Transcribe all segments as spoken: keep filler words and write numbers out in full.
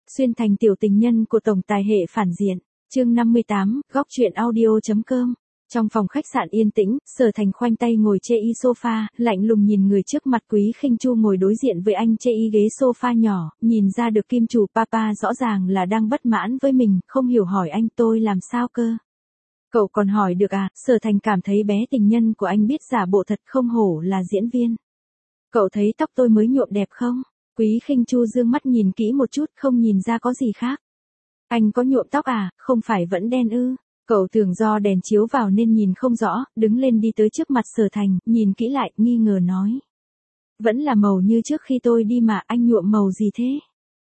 Xuyên thành tiểu tình nhân của tổng tài hệ phản diện. Chương năm mươi tám, góc truyện audio.com. Trong phòng khách sạn yên tĩnh, Sở Thành khoanh tay ngồi chê y sofa, lạnh lùng nhìn người trước mặt. Quý Khinh Chu ngồi đối diện với anh chê y ghế sofa nhỏ, nhìn ra được kim chủ papa rõ ràng là đang bất mãn với mình, không hiểu hỏi anh tôi làm sao cơ. Cậu còn hỏi được à? Sở Thành cảm thấy bé tình nhân của anh biết giả bộ thật, không hổ là diễn viên. Cậu thấy tóc tôi mới nhuộm đẹp không? Quý Khinh Chu dương mắt nhìn kỹ một chút, không nhìn ra có gì khác. Anh có nhuộm tóc à, không phải vẫn đen ư? Cậu tưởng do đèn chiếu vào nên nhìn không rõ, đứng lên đi tới trước mặt Sở Thành, nhìn kỹ lại, nghi ngờ nói. Vẫn là màu như trước khi tôi đi mà, anh nhuộm màu gì thế?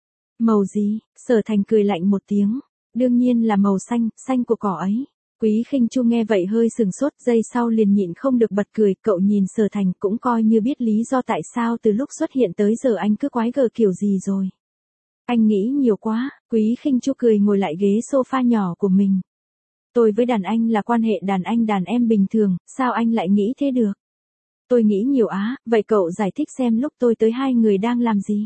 Màu gì? Sở Thành cười lạnh một tiếng. Đương nhiên là màu xanh, xanh của cỏ ấy. Quý Khinh Chu nghe vậy hơi sừng sốt, giây sau liền nhịn không được bật cười. Cậu nhìn Sở Thành cũng coi như biết lý do tại sao từ lúc xuất hiện tới giờ anh cứ quái gở kiểu gì rồi. Anh nghĩ nhiều quá. Quý Khinh Chu cười ngồi lại ghế sofa nhỏ của mình. Tôi với đàn anh là quan hệ đàn anh đàn em bình thường, sao anh lại nghĩ thế được? Tôi nghĩ nhiều á, vậy cậu giải thích xem lúc tôi tới hai người đang làm gì?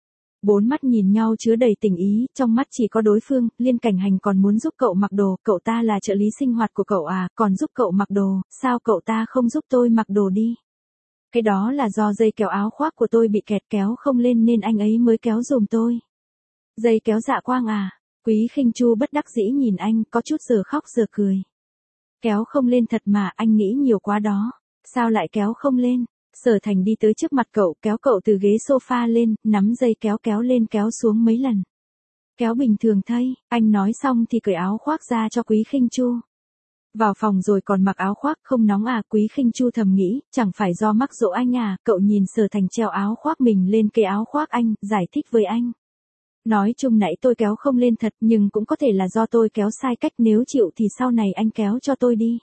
Bốn mắt nhìn nhau chứa đầy tình ý, trong mắt chỉ có đối phương. Liên Cảnh Hành còn muốn giúp cậu mặc đồ, cậu ta là trợ lý sinh hoạt của cậu à, còn giúp cậu mặc đồ, sao cậu ta không giúp tôi mặc đồ đi? Cái đó là do dây kéo áo khoác của tôi bị kẹt kéo không lên nên anh ấy mới kéo giùm tôi. Dây kéo dạ quang à? Quý Khinh Chu bất đắc dĩ nhìn anh, có chút giờ khóc giờ cười. Kéo không lên thật mà, anh nghĩ nhiều quá đó. Sao lại kéo không lên? Sở Thành đi tới trước mặt cậu, kéo cậu từ ghế sofa lên, nắm dây kéo kéo lên kéo xuống mấy lần. Kéo bình thường thay, anh nói xong thì cởi áo khoác ra cho Quý Khinh Chu. Vào phòng rồi còn mặc áo khoác, không nóng à? Quý Khinh Chu thầm nghĩ, chẳng phải do mắc dỗ anh à? Cậu nhìn Sở Thành treo áo khoác mình lên cái áo khoác anh, giải thích với anh. Nói chung nãy tôi kéo không lên thật, nhưng cũng có thể là do tôi kéo sai cách, nếu chịu thì sau này anh kéo cho tôi đi.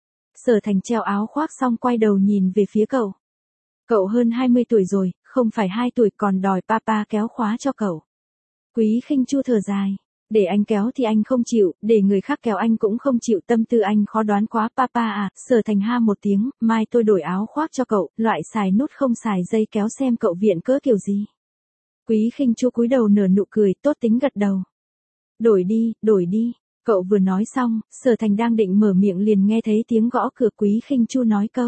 Sở Thành treo áo khoác xong quay đầu nhìn về phía cậu. Cậu hơn hai mươi tuổi rồi, không phải hai tuổi còn đòi papa kéo khóa cho cậu. Quý Khinh Chu thở dài. Để anh kéo thì anh không chịu, để người khác kéo anh cũng không chịu, tâm tư anh khó đoán quá papa à. Sở Thành ha một tiếng, mai tôi đổi áo khoác cho cậu, loại xài nút không xài dây kéo xem cậu viện cỡ kiểu gì. Quý Khinh Chu cúi đầu nở nụ cười, tốt tính gật đầu. Đổi đi, đổi đi. Cậu vừa nói xong, Sở Thành đang định mở miệng liền nghe thấy tiếng gõ cửa. Quý Khinh Chu nói câu.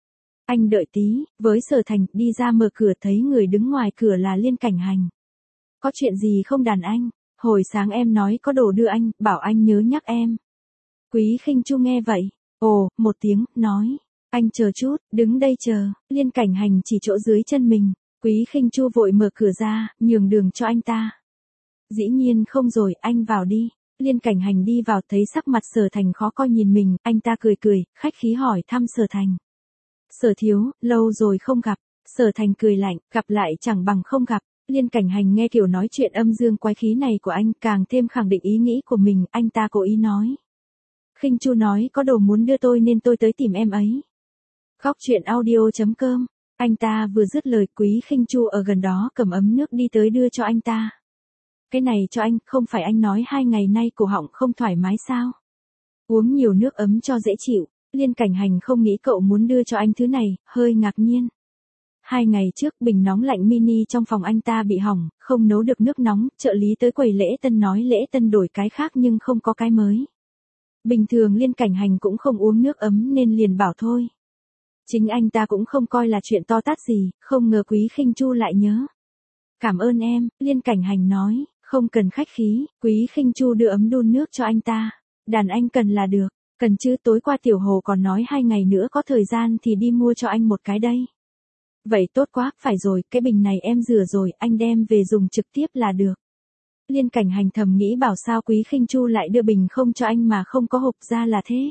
Anh đợi tí, với Sở Thành, đi ra mở cửa thấy người đứng ngoài cửa là Liên Cảnh Hành. Có chuyện gì không đàn anh? Hồi sáng em nói có đồ đưa anh, bảo anh nhớ nhắc em. Quý Khinh Chu nghe vậy, ồ, một tiếng, nói. Anh chờ chút, đứng đây chờ. Liên Cảnh Hành chỉ chỗ dưới chân mình. Quý Khinh Chu vội mở cửa ra, nhường đường cho anh ta. Dĩ nhiên không rồi, anh vào đi. Liên Cảnh Hành đi vào thấy sắc mặt Sở Thành khó coi nhìn mình, anh ta cười cười, khách khí hỏi thăm Sở Thành. Sở thiếu, lâu rồi không gặp. Sở Thành cười lạnh, gặp lại chẳng bằng không gặp. Liên Cảnh Hành nghe kiểu nói chuyện âm dương quái khí này của anh, càng thêm khẳng định ý nghĩ của mình, anh ta cố ý nói. Khinh Chu nói có đồ muốn đưa tôi nên tôi tới tìm em ấy. Góc truyện audio.com. Anh ta vừa dứt lời, Quý Khinh Chu ở gần đó cầm ấm nước đi tới đưa cho anh ta. Cái này cho anh, không phải anh nói hai ngày nay cổ họng không thoải mái sao? Uống nhiều nước ấm cho dễ chịu. Liên Cảnh Hành không nghĩ cậu muốn đưa cho anh thứ này, hơi ngạc nhiên. Hai ngày trước bình nóng lạnh mini trong phòng anh ta bị hỏng, không nấu được nước nóng, trợ lý tới quầy lễ tân nói lễ tân đổi cái khác nhưng không có cái mới. Bình thường Liên Cảnh Hành cũng không uống nước ấm nên liền bảo thôi. Chính anh ta cũng không coi là chuyện to tát gì, không ngờ Quý Khinh Chu lại nhớ. Cảm ơn em, Liên Cảnh Hành nói, không cần khách khí. Quý Khinh Chu đưa ấm đun nước cho anh ta. Đàn anh cần là được, cần chứ, tối qua Tiểu Hồ còn nói hai ngày nữa có thời gian thì đi mua cho anh một cái đây. Vậy tốt quá, phải rồi, cái bình này em rửa rồi, anh đem về dùng trực tiếp là được. Liên Cảnh Hành thầm nghĩ bảo sao Quý Khinh Chu lại đưa bình không cho anh mà không có hộp, ra là thế.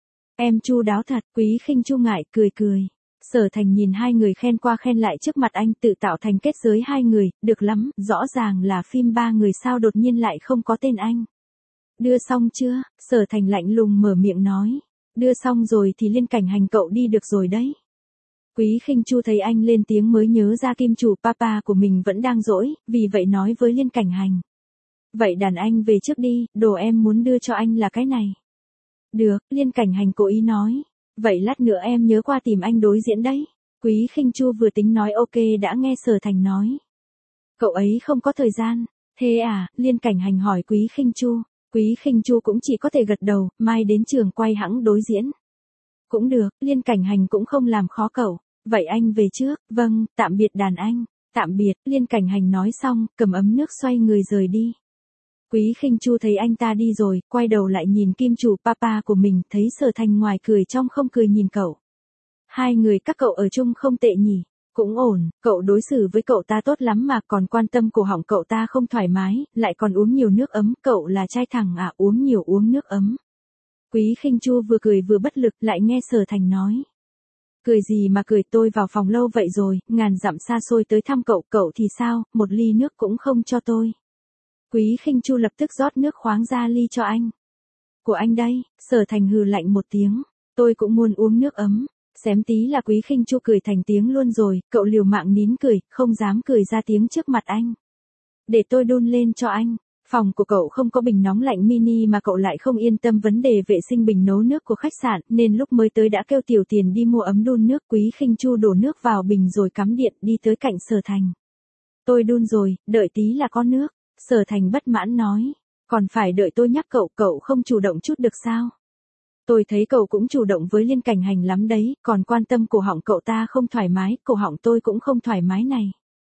Em chu đáo thật. Quý Khinh Chu ngại, cười cười. Sở Thành nhìn hai người khen qua khen lại trước mặt anh, tự tạo thành kết giới hai người, được lắm, rõ ràng là phim ba người sao đột nhiên lại không có tên anh. Đưa xong chưa? Sở Thành lạnh lùng mở miệng nói. Đưa xong rồi thì Liên Cảnh Hành cậu đi được rồi đấy. Quý Khinh Chu thấy anh lên tiếng mới nhớ ra kim chủ papa của mình vẫn đang dỗi, vì vậy nói với Liên Cảnh Hành. Vậy đàn anh về trước đi, đồ em muốn đưa cho anh là cái này. Được, Liên Cảnh Hành cố ý nói. Vậy lát nữa em nhớ qua tìm anh đối diễn đấy. Quý Khinh Chu vừa tính nói ok đã nghe Sở Thành nói. Cậu ấy không có thời gian. Thế à, Liên Cảnh Hành hỏi Quý Khinh Chu. Quý Khinh Chu cũng chỉ có thể gật đầu, mai đến trường quay hẵng đối diễn. Cũng được, Liên Cảnh Hành cũng không làm khó cậu. Vậy anh về trước, vâng, tạm biệt đàn anh. Tạm biệt, Liên Cảnh Hành nói xong, cầm ấm nước xoay người rời đi. Quý Khinh Chu thấy anh ta đi rồi, quay đầu lại nhìn kim chủ papa của mình, thấy Sở Thành ngoài cười trong không cười nhìn cậu. Hai người các cậu ở chung không tệ nhỉ, cũng ổn, cậu đối xử với cậu ta tốt lắm mà còn quan tâm cổ họng cậu ta không thoải mái, lại còn uống nhiều nước ấm, cậu là trai thẳng à, uống nhiều uống nước ấm. Quý Khinh Chu vừa cười vừa bất lực, lại nghe Sở Thành nói. Cười gì mà cười, tôi vào phòng lâu vậy rồi, ngàn dặm xa xôi tới thăm cậu, cậu thì sao, một ly nước cũng không cho tôi. Quý Khinh Chu lập tức rót nước khoáng ra ly cho anh. Của anh đây, Sở Thành hừ lạnh một tiếng, tôi cũng muốn uống nước ấm. Xém tí là Quý Khinh Chu cười thành tiếng luôn rồi, cậu liều mạng nín cười, không dám cười ra tiếng trước mặt anh. Để tôi đun lên cho anh. Phòng của cậu không có bình nóng lạnh mini mà cậu lại không yên tâm vấn đề vệ sinh bình nấu nước của khách sạn, nên lúc mới tới đã kêu Tiểu Tiền đi mua ấm đun nước. Quý Khinh Chu đổ nước vào bình rồi cắm điện đi tới cạnh Sở Thành. Tôi đun rồi, đợi tí là có nước. Sở Thành bất mãn nói. Còn phải đợi tôi nhắc cậu, cậu không chủ động chút được sao? Tôi thấy cậu cũng chủ động với Liên Cảnh Hành lắm đấy, còn quan tâm cổ họng cậu ta không thoải mái, cổ họng tôi cũng không thoải mái này.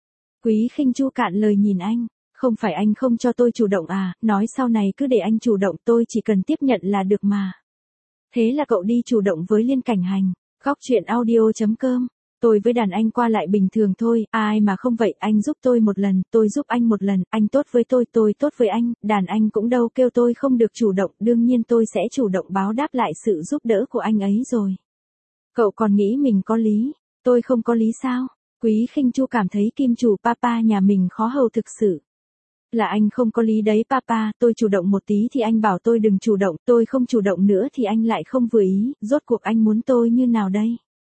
Quý Khinh Chu cạn lời nhìn anh. Không phải anh không cho tôi chủ động à, nói sau này cứ để anh chủ động, tôi chỉ cần tiếp nhận là được mà. Thế là cậu đi chủ động với Liên Cảnh Hành. Góc chuyện audio chấm com. Tôi với đàn anh qua lại bình thường thôi, ai mà không vậy, anh giúp tôi một lần, tôi giúp anh một lần, anh tốt với tôi, tôi tốt với anh, đàn anh cũng đâu kêu tôi không được chủ động, đương nhiên tôi sẽ chủ động báo đáp lại sự giúp đỡ của anh ấy rồi. Cậu còn nghĩ mình có lý, tôi không có lý sao? Quý Khinh Chu cảm thấy kim chủ papa nhà mình khó hầu thực sự. Là anh không có lý đấy papa, tôi chủ động một tí thì anh bảo tôi đừng chủ động, tôi không chủ động nữa thì anh lại không vừa ý, rốt cuộc anh muốn tôi như nào đây?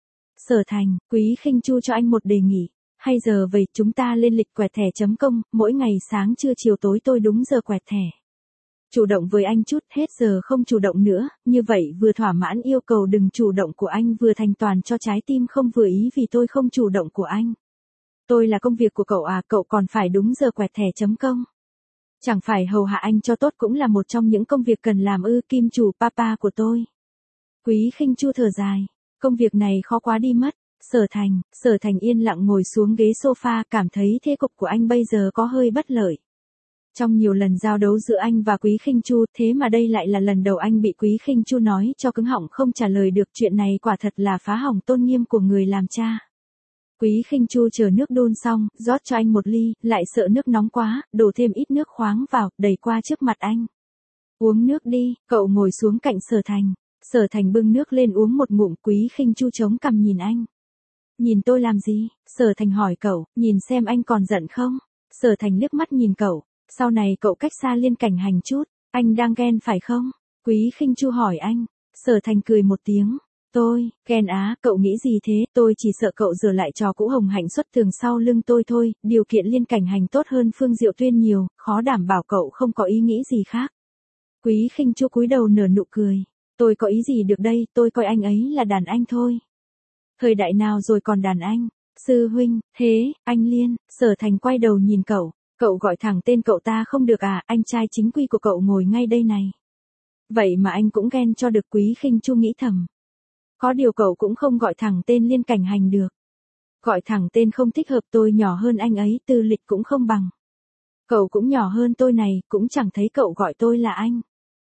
Sở Thành, Quý Khinh Chu cho anh một đề nghị, hay giờ vậy chúng ta lên lịch quẹt thẻ chấm com, mỗi ngày sáng trưa chiều tối tôi đúng giờ quẹt thẻ. Chủ động với anh chút, hết giờ không chủ động nữa, như vậy vừa thỏa mãn yêu cầu đừng chủ động của anh vừa thành toàn cho trái tim không vừa ý vì tôi không chủ động của anh. Tôi là công việc của cậu à, cậu còn phải đúng giờ quẹt thẻ chấm com. Chẳng phải hầu hạ anh cho tốt cũng là một trong những công việc cần làm ư, kim chủ papa của tôi. Quý Khinh Chu thở dài, công việc này khó quá đi mất. Sở Thành, Sở Thành yên lặng ngồi xuống ghế sofa, cảm thấy thế cục của anh bây giờ có hơi bất lợi. Trong nhiều lần giao đấu giữa anh và Quý Khinh Chu, thế mà đây lại là lần đầu anh bị Quý Khinh Chu nói cho cứng họng không trả lời được, chuyện này quả thật là phá hỏng tôn nghiêm của người làm cha. Quý Khinh Chu chờ nước đun xong, rót cho anh một ly, lại sợ nước nóng quá, đổ thêm ít nước khoáng vào, đẩy qua trước mặt anh. Uống nước đi, cậu ngồi xuống cạnh Sở Thành. Sở Thành bưng nước lên uống một ngụm. Quý Khinh Chu chống cằm nhìn anh. Nhìn tôi làm gì? Sở Thành hỏi cậu, nhìn xem anh còn giận không? Sở Thành liếc mắt nhìn cậu, sau này cậu cách xa Liên Cảnh Hành chút, anh đang ghen phải không? Quý Khinh Chu hỏi anh. Sở Thành cười một tiếng. Tôi, ghen á, cậu nghĩ gì thế, tôi chỉ sợ cậu rửa lại trò cũ Hồng Hạnh xuất tường sau lưng tôi thôi, điều kiện Liên Cảnh Hành tốt hơn Phương Diệu Tuyên nhiều, khó đảm bảo cậu không có ý nghĩ gì khác. Quý Khinh Chu cúi đầu nở nụ cười. Tôi có ý gì được đây, tôi coi anh ấy là đàn anh thôi. Thời đại nào rồi còn đàn anh? Sư huynh, thế, anh Liên. Sở Thành quay đầu nhìn cậu, cậu gọi thẳng tên cậu ta không được à, anh trai chính quy của cậu ngồi ngay đây này. Vậy mà anh cũng ghen cho được. Quý Khinh Chu nghĩ thầm. Có điều cậu cũng không gọi thẳng tên Liên Cảnh Hành được. Gọi thẳng tên không thích hợp, tôi nhỏ hơn anh ấy, tư lịch cũng không bằng. Cậu cũng nhỏ hơn tôi này, cũng chẳng thấy cậu gọi tôi là anh.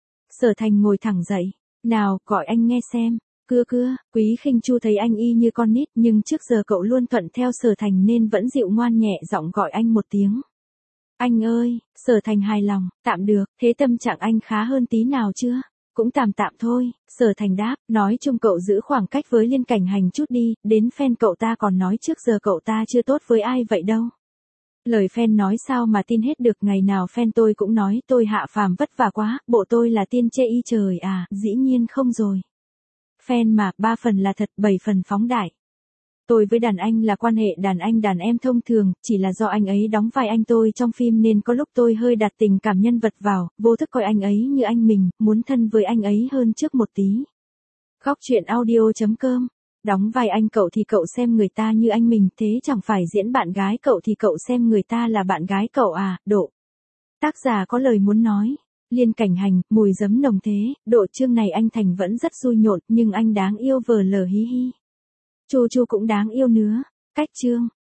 Sở Thành ngồi thẳng dậy. Nào, gọi anh nghe xem. Cưa cưa, Quý Khinh Chu thấy anh y như con nít, nhưng trước giờ cậu luôn thuận theo Sở Thành nên vẫn dịu ngoan nhẹ giọng gọi anh một tiếng. Anh ơi, Sở Thành hài lòng, tạm được, thế tâm trạng anh khá hơn tí nào chưa? Cũng tạm tạm thôi, Sở Thành đáp, nói chung cậu giữ khoảng cách với Liên Cảnh Hành chút đi, đến fan cậu ta còn nói trước giờ cậu ta chưa tốt với ai vậy đâu. Lời fan nói sao mà tin hết được, ngày nào fan tôi cũng nói tôi hạ phàm vất vả quá, bộ tôi là tiên chê y trời à, dĩ nhiên không rồi. Fan mà, ba phần là thật, bảy phần phóng đại. Tôi với đàn anh là quan hệ đàn anh đàn em thông thường, chỉ là do anh ấy đóng vai anh tôi trong phim nên có lúc tôi hơi đặt tình cảm nhân vật vào, vô thức coi anh ấy như anh mình, muốn thân với anh ấy hơn trước một tí. Góc chuyện audio chấm com. Đóng vai anh cậu thì cậu xem người ta như anh mình, thế chẳng phải diễn bạn gái cậu thì cậu xem người ta là bạn gái cậu à, độ. Tác giả có lời muốn nói. Liên Cảnh Hành, mùi giấm nồng thế, độ chương này anh Thành vẫn rất vui nhộn, nhưng anh đáng yêu vờ lờ hí hí. Chu Chu cũng đáng yêu nữa. Cách chương.